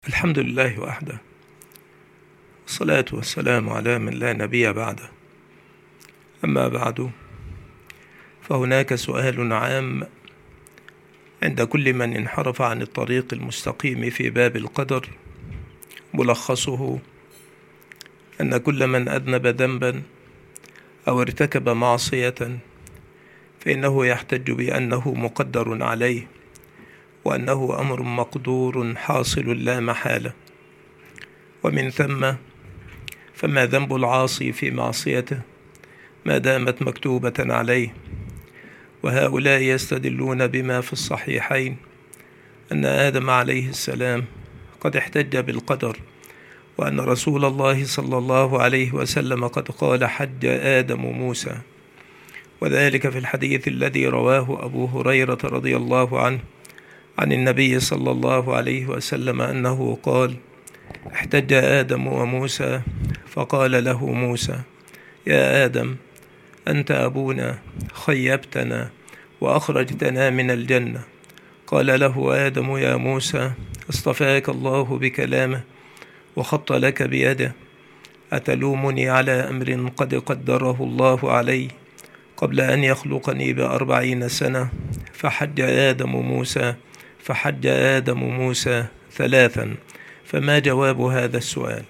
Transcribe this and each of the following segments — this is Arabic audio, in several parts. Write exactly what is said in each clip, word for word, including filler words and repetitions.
الحمد لله وحده، والصلاة والسلام على من لا نبي بعده. أما بعد، فهناك سؤال عام عند كل من انحرف عن الطريق المستقيم في باب القدر، ملخصه أن كل من أذنب ذنبا أو ارتكب معصية فإنه يحتج بأنه مقدر عليه، وأنه أمر مقدور حاصل لا محالة. ومن ثم فما ذنب العاصي في معصيته ما دامت مكتوبة عليه. وهؤلاء يستدلون بما في الصحيحين أن آدم عليه السلام قد احتج بالقدر، وأن رسول الله صلى الله عليه وسلم قد قال: حج آدم موسى. وذلك في الحديث الذي رواه أبو هريرة رضي الله عنه عن النبي صلى الله عليه وسلم أنه قال: احتج آدم وموسى فقال له موسى: يا آدم، أنت أبونا، خيبتنا وأخرجتنا من الجنة. قال له آدم: يا موسى، اصطفاك الله بكلامه وخط لك بيده، أتلومني على أمر قد قدره الله علي قبل أن يخلقني بأربعين سنة؟ فحج آدم موسى فحج آدم موسى ثلاثا. فما جواب هذا السؤال؟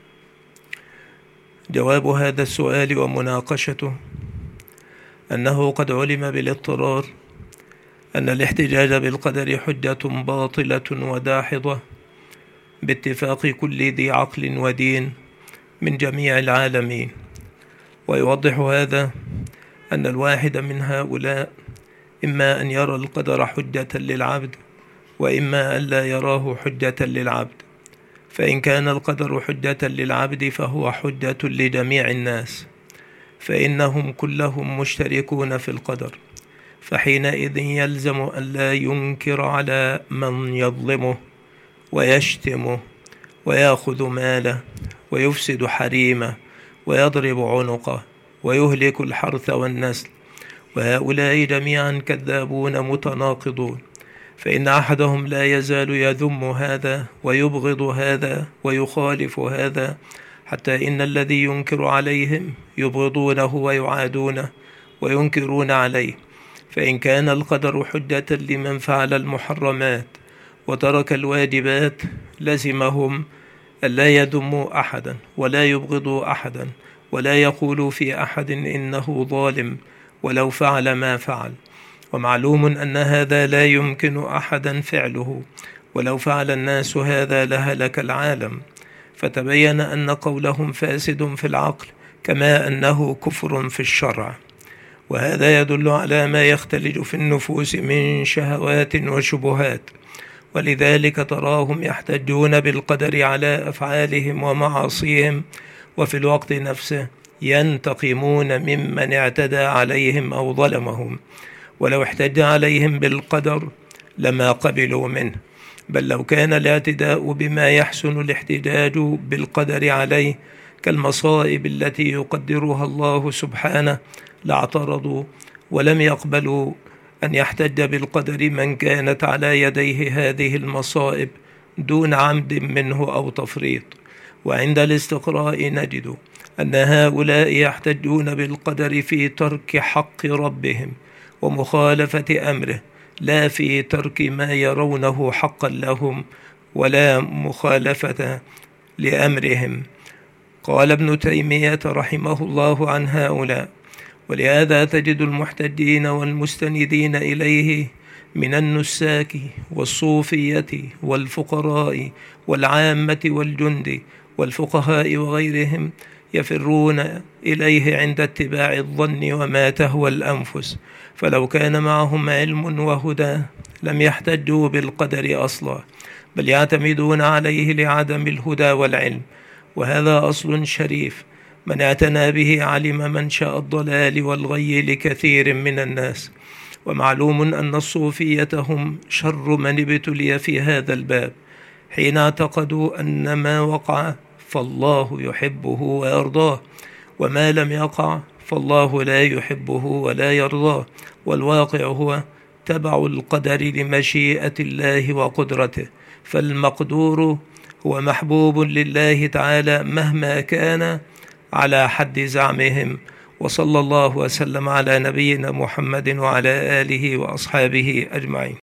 جواب هذا السؤال ومناقشته أنه قد علم بالاضطرار أن الاحتجاج بالقدر حجة باطلة وداحضة باتفاق كل ذي عقل ودين من جميع العالمين. ويوضح هذا أن الواحد من هؤلاء إما أن يرى القدر حجة للعبد، وإما أن لا يراه حجة للعبد. فإن كان القدر حجة للعبد فهو حجة لجميع الناس، فإنهم كلهم مشتركون في القدر، فحينئذ يلزم أن لا ينكر على من يظلمه ويشتمه ويأخذ ماله ويفسد حريمه ويضرب عنقه ويهلك الحرث والنسل، وهؤلاء جميعا كذابون متناقضون. فإن أحدهم لا يزال يذم هذا ويبغض هذا ويخالف هذا، حتى إن الذي ينكر عليهم يبغضونه ويعادونه وينكرون عليه. فإن كان القدر حجة لمن فعل المحرمات وترك الواجبات لزمهم ألا يذموا أحدا ولا يبغضوا أحدا ولا يقولوا في أحد إنه ظالم ولو فعل ما فعل. ومعلوم أن هذا لا يمكن أحدا فعله، ولو فعل الناس هذا لهلك العالم. فتبين أن قولهم فاسد في العقل كما أنه كفر في الشرع. وهذا يدل على ما يختلج في النفوس من شهوات وشبهات، ولذلك تراهم يحتجون بالقدر على أفعالهم ومعاصيهم، وفي الوقت نفسه ينتقمون ممن اعتدى عليهم أو ظلمهم. ولو احتج عليهم بالقدر لما قبلوا منه، بل لو كان الاعتداء بما يحسن الاحتجاج بالقدر عليه كالمصائب التي يقدرها الله سبحانه لاعترضوا ولم يقبلوا أن يحتج بالقدر من كانت على يديه هذه المصائب دون عمد منه أو تفريط. وعند الاستقراء نجد أن هؤلاء يحتجون بالقدر في ترك حق ربهم ومخالفة أمره، لا في ترك ما يرونه حقا لهم ولا مخالفة لأمرهم. قال ابن تيمية رحمه الله عن هؤلاء: ولهذا تجد المحتجين والمستندين إليه من النساك والصوفية والفقراء والعامة والجند والفقهاء وغيرهم يفرون إليه عند اتباع الظن وما تهوى الأنفس، فلو كان معهم علم وهدى لم يحتجوا بالقدر أصلا، بل يعتمدون عليه لعدم الهدى والعلم. وهذا أصل شريف من اعتنى به علم منشأ الضلال والغي لكثير من الناس. ومعلوم أن الصوفية هم شر من ابتلي في هذا الباب، حين اعتقدوا أن ما وقع فالله يحبه ويرضاه، وما لم يقع فالله لا يحبه ولا يرضاه، والواقع هو تبع القدر لمشيئة الله وقدرته. فالمقدور هو محبوب لله تعالى مهما كان على حد زعمهم. وصلى الله وسلم على نبينا محمد وعلى آله وأصحابه أجمعين.